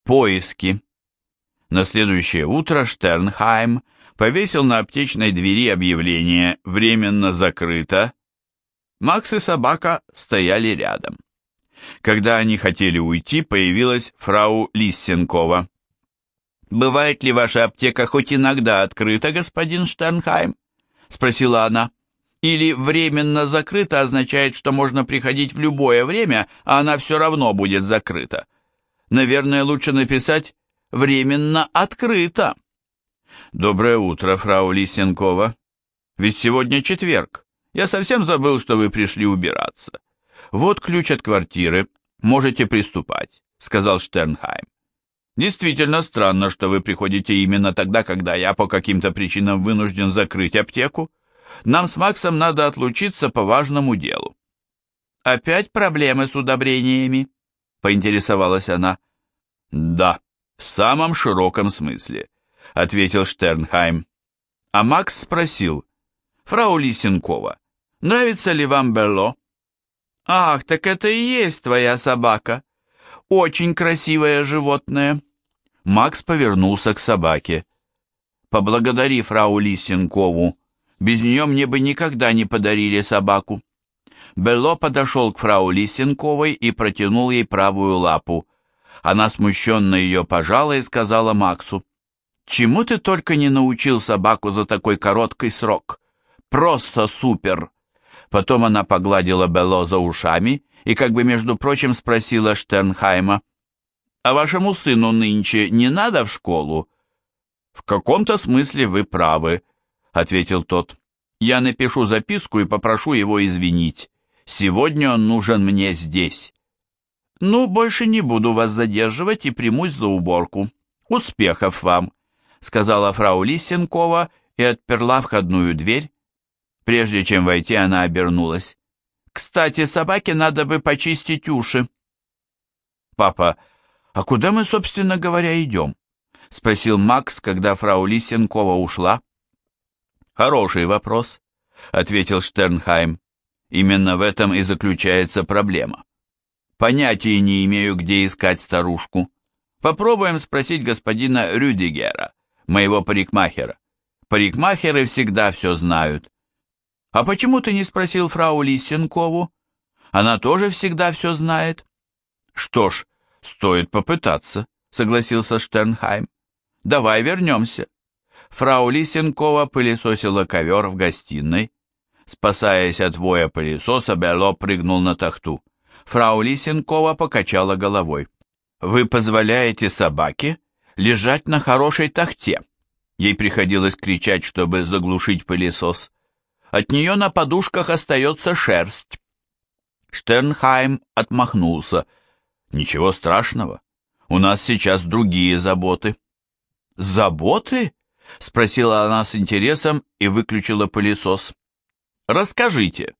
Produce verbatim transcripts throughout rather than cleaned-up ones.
Поиски. На следующее утро Штернхайм повесил на аптечной двери объявление «Временно закрыто». Макс и собака стояли рядом. Когда они хотели уйти, появилась фрау Лиссенкова. «Бывает ли ваша аптека хоть иногда открыта, господин Штернхайм?» — спросила она. «Или временно закрыто означает, что можно приходить в любое время, а она все равно будет закрыта? Наверное, лучше написать «временно открыто». «Доброе утро, фрау Лисенкова. Ведь сегодня четверг. Я совсем забыл, что вы пришли убираться. Вот ключ от квартиры. Можете приступать», — сказал Штернхайм. «Действительно странно, что вы приходите именно тогда, когда я по каким-то причинам вынужден закрыть аптеку. Нам с Максом надо отлучиться по важному делу». «Опять проблемы с удобрениями?» — поинтересовалась она. «Да, в самом широком смысле», — ответил Штернхайм. А Макс спросил: «Фрау Лисенкова, нравится ли вам Белло?» «Ах, так это и есть твоя собака. Очень красивое животное». Макс повернулся к собаке. «Поблагодари фрау Лисенкову. Без нее мне бы никогда не подарили собаку». Белло подошел к фрау Лисенковой и протянул ей правую лапу. Она смущенно ее пожала и сказала Максу: «Чему ты только не научил собаку за такой короткий срок? Просто супер!» Потом она погладила Белло за ушами и как бы, между прочим, спросила Штернхайма: «А вашему сыну нынче не надо в школу?» «В каком-то смысле вы правы», — ответил тот. «Я напишу записку и попрошу его извинить. Сегодня он нужен мне здесь». «Ну, больше не буду вас задерживать и примусь за уборку. Успехов вам», — сказала фрау Лисенкова и отперла входную дверь. Прежде чем войти, она обернулась. «Кстати, собаке надо бы почистить уши». «Папа, а куда мы, собственно говоря, идем?» — спросил Макс, когда фрау Лисенкова ушла. «Хороший вопрос», — ответил Штернхайм. «Именно в этом и заключается проблема. Понятия не имею, где искать старушку. Попробуем спросить господина Рюдигера, моего парикмахера. Парикмахеры всегда все знают». «А почему ты не спросил фрау Лисенкову? Она тоже всегда все знает». «Что ж, стоит попытаться», — согласился Штернхайм. «Давай вернемся». Фрау Лисенкова пылесосила ковер в гостиной. Спасаясь от воя пылесоса, Белло прыгнул на тахту. Фрау Лисенкова покачала головой. «Вы позволяете собаке лежать на хорошей тахте?» Ей приходилось кричать, чтобы заглушить пылесос. «От нее на подушках остается шерсть». Штернхайм отмахнулся. «Ничего страшного. У нас сейчас другие заботы». «Заботы?» — спросила она с интересом и выключила пылесос. «Расскажите».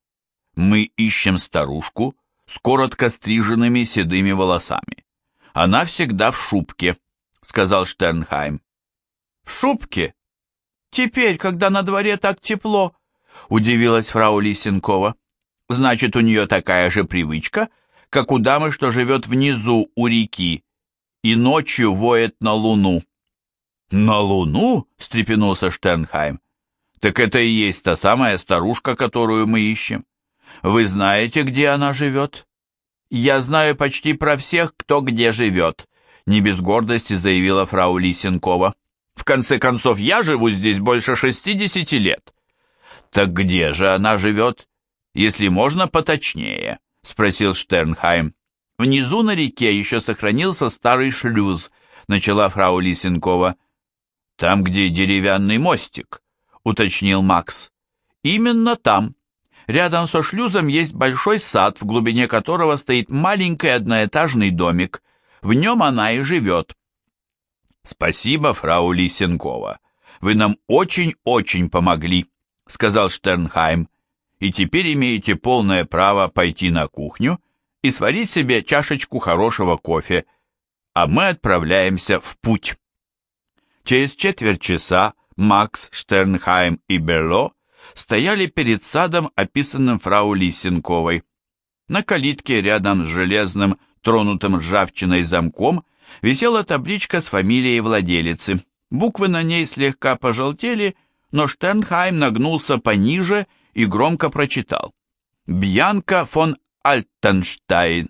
«Мы ищем старушку с коротко стриженными седыми волосами. Она всегда в шубке», — сказал Штернхайм. «В шубке? Теперь, когда на дворе так тепло?» — удивилась фрау Лисенкова. «Значит, у нее такая же привычка, как у дамы, что живет внизу у реки, и ночью воет на луну». «На луну?» — встрепенулся Штернхайм. «Так это и есть та самая старушка, которую мы ищем. Вы знаете, где она живет?» «Я знаю почти про всех, кто где живет», — не без гордости заявила фрау Лисенкова. «В конце концов, я живу здесь больше шестидесяти лет». «Так где же она живет, если можно поточнее?» — спросил Штернхайм. «Внизу на реке еще сохранился старый шлюз», — начала фрау Лисенкова. «Там, где деревянный мостик», — уточнил Макс. «Именно там. Рядом со шлюзом есть большой сад, в глубине которого стоит маленький одноэтажный домик. В нем она и живет». «Спасибо, фрау Лисенкова. Вы нам очень-очень помогли», — сказал Штернхайм. «И теперь имеете полное право пойти на кухню и сварить себе чашечку хорошего кофе, а мы отправляемся в путь». Через четверть часа Макс, Штернхайм и Белло стояли перед садом, описанным фрау Лисенковой. На калитке рядом с железным, тронутым ржавчиной замком висела табличка с фамилией владелицы. Буквы на ней слегка пожелтели, но Штернхайм нагнулся пониже и громко прочитал: «Бьянка фон Альтенштайн».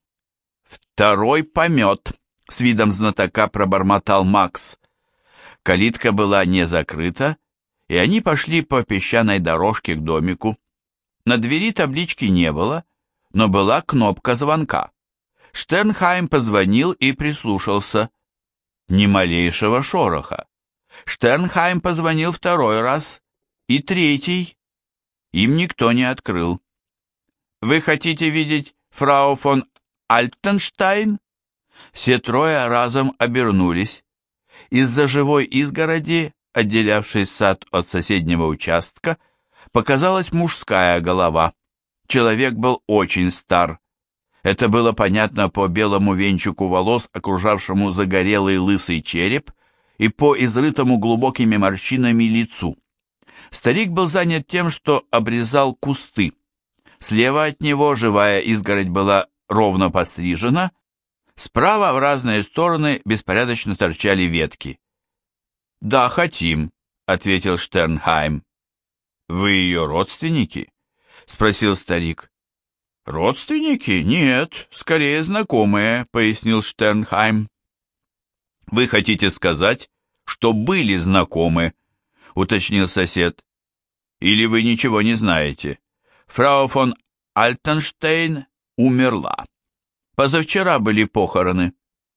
«Второй помет», — с видом знатока пробормотал Макс. Калитка была не закрыта, и они пошли по песчаной дорожке к домику. На двери таблички не было, но была кнопка звонка. Штернхайм позвонил и прислушался. Ни малейшего шороха. Штернхайм позвонил второй раз и третий. Им никто не открыл. «Вы хотите видеть фрау фон Альтенштайн?» Все трое разом обернулись. Из-за живой изгороди, отделявшей сад от соседнего участка, показалась мужская голова. Человек был очень стар. Это было понятно по белому венчику волос, окружавшему загорелый лысый череп, и по изрытому глубокими морщинами лицу. Старик был занят тем, что обрезал кусты. Слева от него живая изгородь была ровно подстрижена, справа в разные стороны беспорядочно торчали ветки. «Да, хотим», — ответил Штернхайм. «Вы ее родственники?» — спросил старик. «Родственники? Нет, скорее знакомые», — пояснил Штернхайм. «Вы хотите сказать, что были знакомы?» — уточнил сосед. «Или вы ничего не знаете? Фрау фон Альтенштейн умерла. Позавчера были похороны».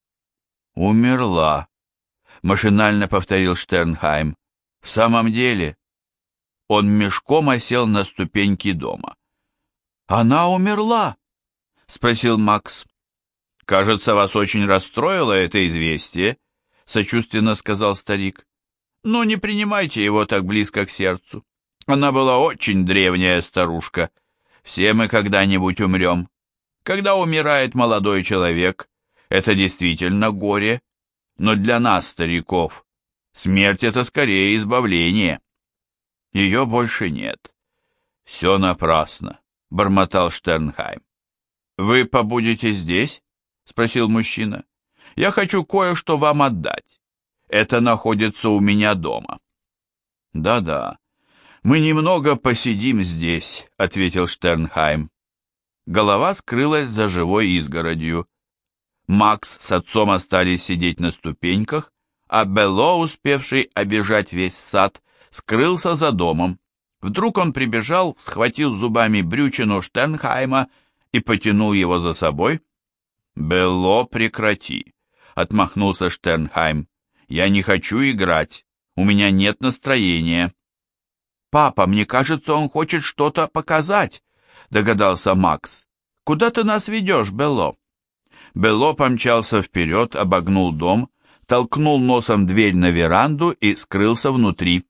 «Умерла», — машинально повторил Штернхайм. «В самом деле?» Он мешком осел на ступеньки дома. «Она умерла?» — спросил Макс. «Кажется, вас очень расстроило это известие», — сочувственно сказал старик. «Но не принимайте его так близко к сердцу. Она была очень древняя старушка. Все мы когда-нибудь умрем. Когда умирает молодой человек, это действительно горе. Но для нас, стариков, смерть — это скорее избавление. Ее больше нет. Все напрасно», — бормотал Штернхайм. «Вы побудете здесь?» — спросил мужчина. «Я хочу кое-что вам отдать. Это находится у меня дома». «Да-да, мы немного посидим здесь», — ответил Штернхайм. Голова скрылась за живой изгородью. Макс с отцом остались сидеть на ступеньках, а Белло, успевший обежать весь сад, скрылся за домом. Вдруг он прибежал, схватил зубами брючину Штернхайма и потянул его за собой. «Белло, прекрати!» — отмахнулся Штернхайм. «Я не хочу играть. У меня нет настроения». «Папа, мне кажется, он хочет что-то показать», — догадался Макс. «Куда ты нас ведешь, Белло?» Белло помчался вперед, обогнул дом, толкнул носом дверь на веранду и скрылся внутри.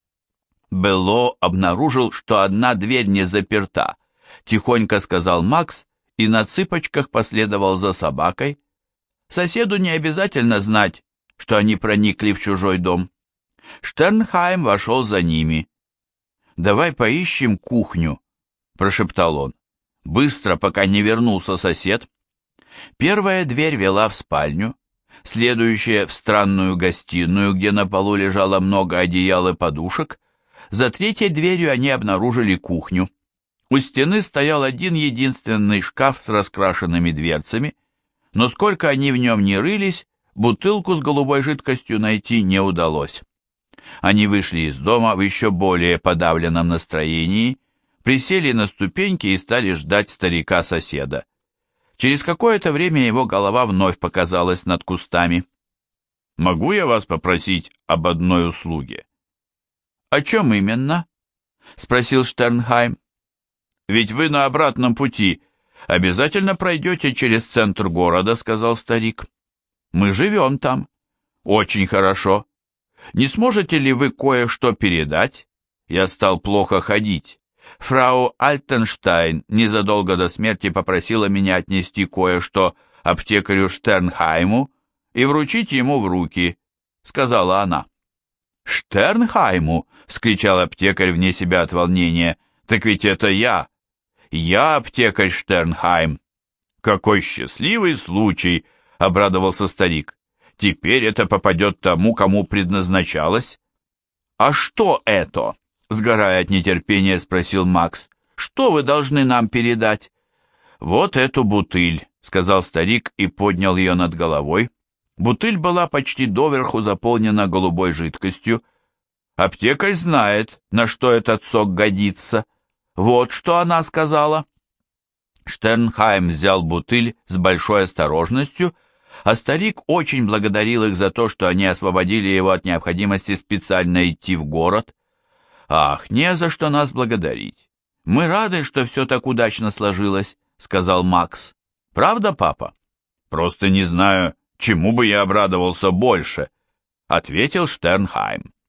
Белло обнаружил, что одна дверь не заперта, тихонько сказал Макс и на цыпочках последовал за собакой. Соседу не обязательно знать, что они проникли в чужой дом. Штернхайм вошел за ними. «Давай поищем кухню», — прошептал он. «Быстро, пока не вернулся сосед». Первая дверь вела в спальню, следующая в странную гостиную, где на полу лежало много одеял и подушек. За третьей дверью они обнаружили кухню. У стены стоял один единственный шкаф с раскрашенными дверцами, но сколько они в нем ни рылись, бутылку с голубой жидкостью найти не удалось. Они вышли из дома в еще более подавленном настроении, присели на ступеньки и стали ждать старика-соседа. Через какое-то время его голова вновь показалась над кустами. «Могу я вас попросить об одной услуге?» «О чем именно?» — спросил Штернхайм. «Ведь вы на обратном пути обязательно пройдете через центр города», — сказал старик. «Мы живем там». «Очень хорошо. Не сможете ли вы кое-что передать? Я стал плохо ходить. Фрау Альтенштайн незадолго до смерти попросила меня отнести кое-что аптекарю Штернхайму и вручить ему в руки», — сказала она. «Штернхайму!» — вскричал аптекарь вне себя от волнения. «Так ведь это я! Я аптекарь Штернхайм!» «Какой счастливый случай!» — обрадовался старик. «Теперь это попадет тому, кому предназначалось». «А что это?» — сгорая от нетерпения, спросил Макс. «Что вы должны нам передать?» «Вот эту бутыль», — сказал старик и поднял ее над головой. Бутыль была почти доверху заполнена голубой жидкостью. Аптекарь знает, на что этот сок годится. Вот что она сказала. Штернхайм взял бутыль с большой осторожностью, а старик очень благодарил их за то, что они освободили его от необходимости специально идти в город. «Ах, не за что нас благодарить. Мы рады, что все так удачно сложилось», — сказал Макс. «Правда, папа?» «Просто не знаю, чему бы я обрадовался больше», — ответил Штернхайм.